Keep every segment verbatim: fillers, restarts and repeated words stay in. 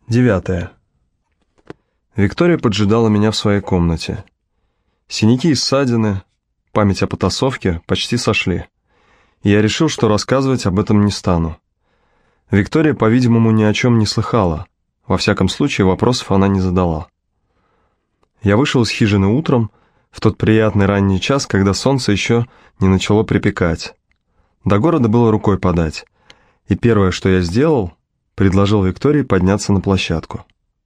Девятое. Виктория поджидала меня в своей комнате. Синяки и ссадины, память о потасовке почти сошли. И я решил, что рассказывать об этом не стану. Виктория, по-видимому, ни о чем не слыхала. Во всяком случае, вопросов она не задала. Я вышел из хижины утром, в тот приятный ранний час, когда солнце еще не начало припекать. До города было рукой подать. И первое, что я сделал, предложил Виктории подняться на площадку.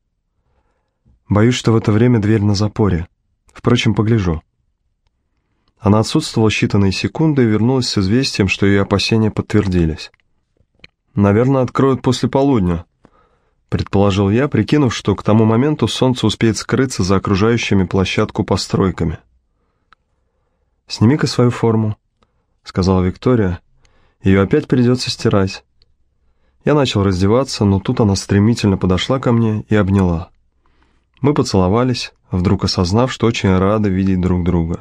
Боюсь, что в это время дверь на запоре. Впрочем, погляжу. Она отсутствовала считанные секунды и вернулась с известием, что ее опасения подтвердились. «Наверное, откроют после полудня», — предположил я, прикинув, что к тому моменту солнце успеет скрыться за окружающими площадку постройками. «Сними-ка свою форму», — сказала Виктория. «Ее опять придется стирать». Я начал раздеваться, но тут она стремительно подошла ко мне и обняла. Мы поцеловались, вдруг осознав, что очень рады видеть друг друга.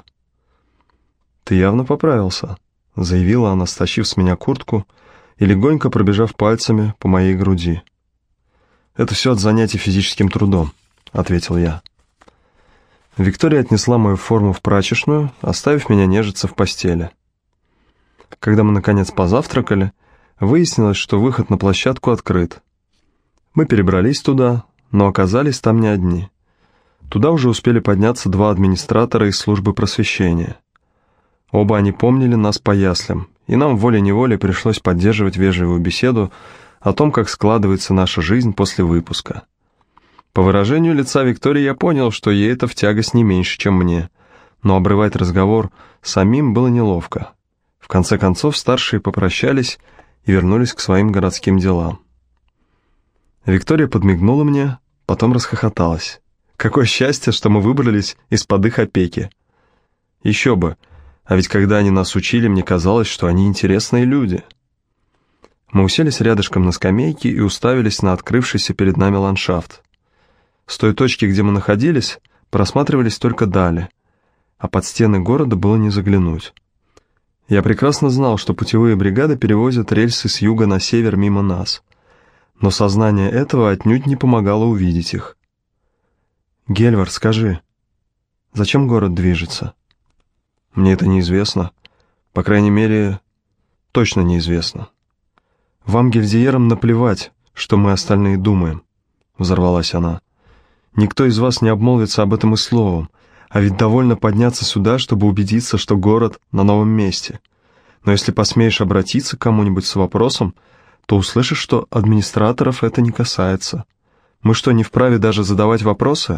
«Ты явно поправился», — заявила она, стащив с меня куртку и легонько пробежав пальцами по моей груди. «Это все от занятий физическим трудом», — ответил я. Виктория отнесла мою форму в прачечную, оставив меня нежиться в постели. Когда мы, наконец, позавтракали, выяснилось, что выход на площадку открыт. Мы перебрались туда, но оказались там не одни. Туда уже успели подняться два администратора из службы просвещения. Оба они помнили нас по яслям, и нам волей-неволей пришлось поддерживать вежливую беседу о том, как складывается наша жизнь после выпуска. По выражению лица Виктории я понял, что ей это в тягость не меньше, чем мне, но обрывать разговор самим было неловко. В конце концов старшие попрощались и вернулись к своим городским делам. Виктория подмигнула мне, потом расхохоталась. Какое счастье, что мы выбрались из-под их опеки. Еще бы, а ведь когда они нас учили, мне казалось, что они интересные люди. Мы уселись рядышком на скамейке и уставились на открывшийся перед нами ландшафт. С той точки, где мы находились, просматривались только дали, а под стены города было не заглянуть. Я прекрасно знал, что путевые бригады перевозят рельсы с юга на север мимо нас, но сознание этого отнюдь не помогало увидеть их. «Гельвар, скажи, зачем город движется?» «Мне это неизвестно. По крайней мере, точно неизвестно». «Вам, гильдиерам, наплевать, что мы остальные думаем», — взорвалась она. «Никто из вас не обмолвится об этом и словом, а ведь довольно подняться сюда, чтобы убедиться, что город на новом месте. Но если посмеешь обратиться к кому-нибудь с вопросом, то услышишь, что администраторов это не касается. Мы что, не вправе даже задавать вопросы?»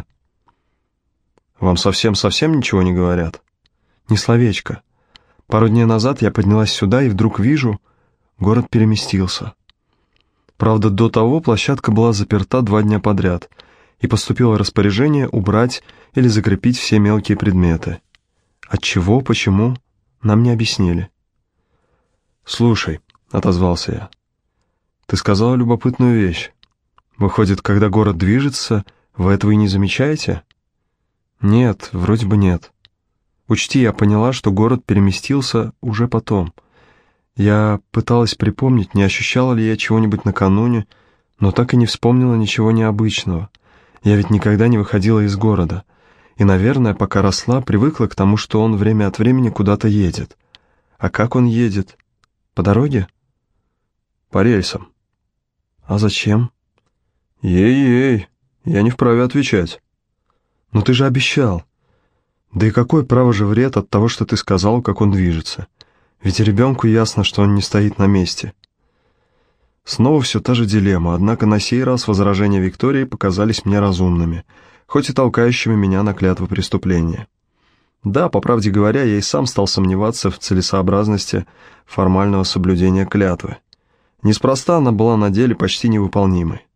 «Вам совсем-совсем ничего не говорят?» «Ни словечко. Пару дней назад я поднялась сюда и вдруг вижу, город переместился. Правда, до того площадка была заперта два дня подряд, и поступило распоряжение убрать или закрепить все мелкие предметы. Отчего, почему, нам не объяснили». «Слушай», — отозвался я, — «ты сказала любопытную вещь. Выходит, когда город движется, вы этого и не замечаете?» «Нет, вроде бы нет. Учти, я поняла, что город переместился уже потом. Я пыталась припомнить, не ощущала ли я чего-нибудь накануне, но так и не вспомнила ничего необычного. Я ведь никогда не выходила из города, и, наверное, пока росла, привыкла к тому, что он время от времени куда-то едет. А как он едет? По дороге?» «По рельсам». «А зачем?» «Ей-ей, я не вправе отвечать». «Но ты же обещал». «Да и какой, право же, вред от того, что ты сказал, как он движется? Ведь ребенку ясно, что он не стоит на месте». Снова все та же дилемма, однако на сей раз возражения Виктории показались мне разумными, хоть и толкающими меня на клятву преступления. Да, по правде говоря, я и сам стал сомневаться в целесообразности формального соблюдения клятвы. Неспроста она была на деле почти невыполнимой.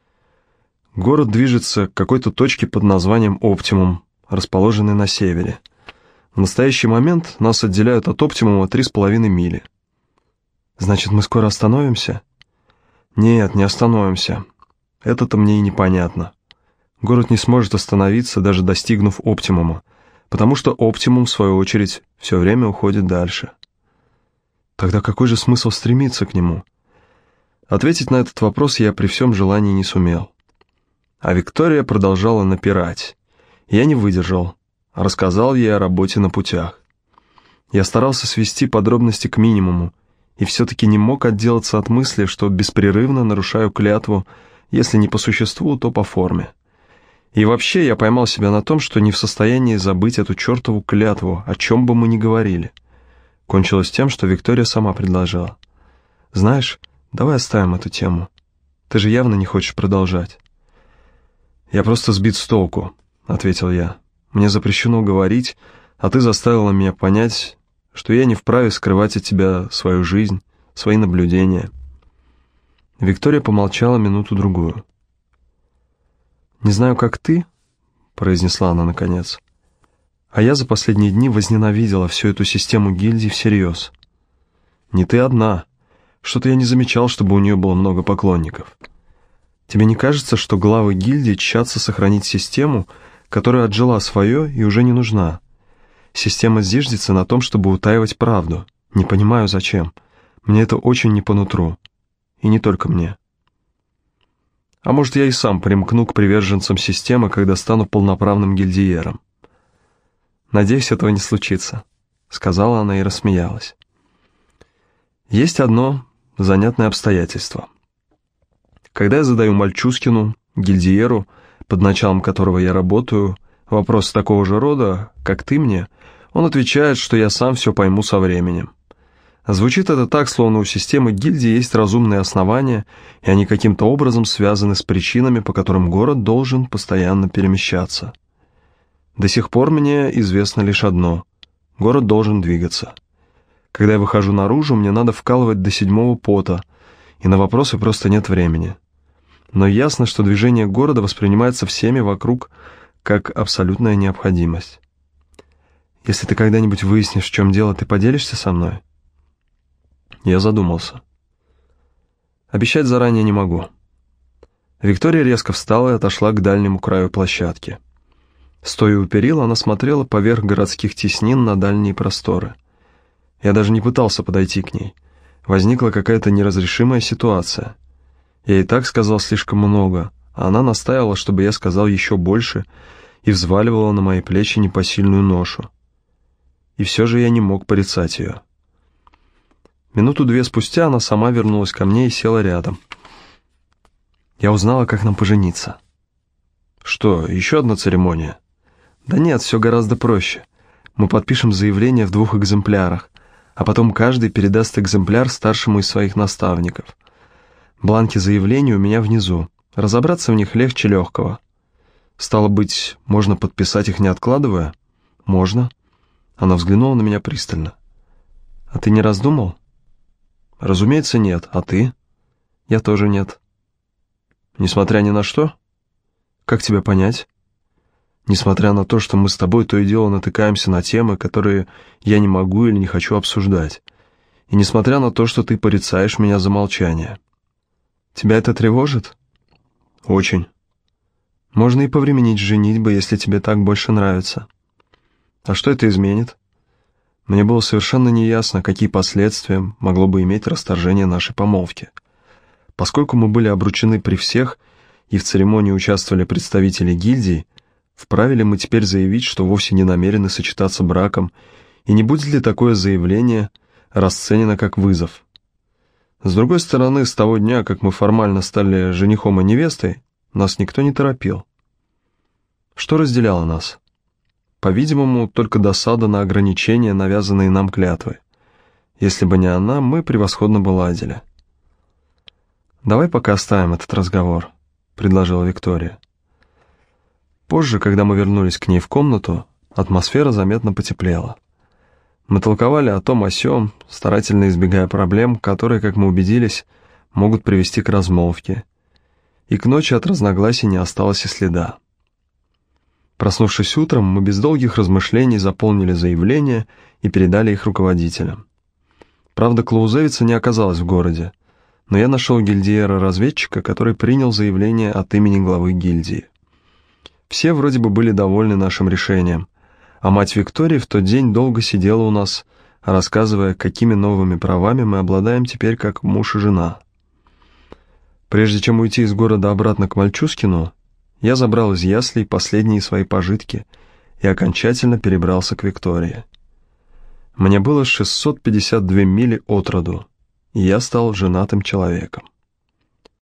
Город движется к какой-то точке под названием Оптимум, расположенной на севере. В настоящий момент нас отделяют от Оптимума три с половиной мили. «Значит, мы скоро остановимся?» «Нет, не остановимся. Это-то мне и непонятно. Город не сможет остановиться, даже достигнув Оптимума, потому что Оптимум, в свою очередь, все время уходит дальше». «Тогда какой же смысл стремиться к нему?» Ответить на этот вопрос я при всем желании не сумел. А Виктория продолжала напирать. Я не выдержал, рассказал ей о работе на путях. Я старался свести подробности к минимуму, и все-таки не мог отделаться от мысли, что беспрерывно нарушаю клятву, если не по существу, то по форме. И вообще я поймал себя на том, что не в состоянии забыть эту чертову клятву, о чем бы мы ни говорили. Кончилось тем, что Виктория сама предложила. «Знаешь, давай оставим эту тему. Ты же явно не хочешь продолжать». «Я просто сбит с толку», — ответил я. «Мне запрещено говорить, а ты заставила меня понять, что я не вправе скрывать от тебя свою жизнь, свои наблюдения». Виктория помолчала минуту-другую. «Не знаю, как ты», — произнесла она наконец, «а я за последние дни возненавидела всю эту систему гильдий всерьез. Не ты одна. Что-то я не замечал, чтобы у нее было много поклонников. Тебе не кажется, что главы гильдий тщатся сохранить систему, которая отжила свое и уже не нужна? Система зиждется на том, чтобы утаивать правду. Не понимаю, зачем. Мне это очень не по нутру. И не только мне. А может, я и сам примкну к приверженцам системы, когда стану полноправным гильдиером. Надеюсь, этого не случится», — сказала она и рассмеялась. Есть одно занятное обстоятельство. Когда я задаю Мальчускину, гильдиеру, под началом которого я работаю, вопрос такого же рода, как ты мне, он отвечает, что я сам все пойму со временем. Звучит это так, словно у системы гильдии есть разумные основания, и они каким-то образом связаны с причинами, по которым город должен постоянно перемещаться. До сих пор мне известно лишь одно – город должен двигаться. Когда я выхожу наружу, мне надо вкалывать до седьмого пота, и на вопросы просто нет времени. Но ясно, что движение города воспринимается всеми вокруг как абсолютная необходимость. Если ты когда-нибудь выяснишь, в чем дело, ты поделишься со мной? Я задумался. Обещать заранее не могу. Виктория резко встала и отошла к дальнему краю площадки. Стоя у перил, она смотрела поверх городских теснин на дальние просторы. Я даже не пытался подойти к ней. Возникла какая-то неразрешимая ситуация. Я и так сказал слишком много, а она настаивала, чтобы я сказал еще больше, и взваливала на мои плечи непосильную ношу. И все же я не мог порицать ее. Минуту-две спустя она сама вернулась ко мне и села рядом. Я узнала, как нам пожениться. Что, еще одна церемония? Да нет, все гораздо проще. Мы подпишем заявление в двух экземплярах, а потом каждый передаст экземпляр старшему из своих наставников. Бланки заявления у меня внизу. Разобраться в них легче легкого. Стало быть, можно подписать их не откладывая? Можно. Она взглянула на меня пристально. А ты не раздумал? Разумеется, нет. А ты? Я тоже нет. Несмотря ни на что? Как тебя понять? Несмотря на то, что мы с тобой то и дело натыкаемся на темы, которые я не могу или не хочу обсуждать. И несмотря на то, что ты порицаешь меня за молчание. Тебя это тревожит? Очень. Можно и повременить с женитьбой, если тебе так больше нравится. А что это изменит? Мне было совершенно неясно, какие последствия могло бы иметь расторжение нашей помолвки. Поскольку мы были обручены при всех, и в церемонии участвовали представители гильдии, вправе ли мы теперь заявить, что вовсе не намерены сочетаться браком, и не будет ли такое заявление расценено как вызов? С другой стороны, с того дня, как мы формально стали женихом и невестой, нас никто не торопил. Что разделяло нас? По-видимому, только досада на ограничения, навязанные нам клятвой. Если бы не она, мы превосходно бы ладили. «Давай пока оставим этот разговор», — предложила Виктория. Позже, когда мы вернулись к ней в комнату, атмосфера заметно потеплела. Мы толковали о том о сём, старательно избегая проблем, которые, как мы убедились, могут привести к размолвке. И к ночи от разногласий не осталось и следа. Проснувшись утром, мы без долгих размышлений заполнили заявления и передали их руководителям. Правда, Клаузевица не оказалась в городе, но я нашел гильдиера-разведчика, который принял заявление от имени главы гильдии. Все вроде бы были довольны нашим решением, а мать Виктории в тот день долго сидела у нас, рассказывая, какими новыми правами мы обладаем теперь как муж и жена. Прежде чем уйти из города обратно к Мальчускину, я забрал из яслей последние свои пожитки и окончательно перебрался к Виктории. Мне было шестьсот пятьдесят две мили от роду, и я стал женатым человеком.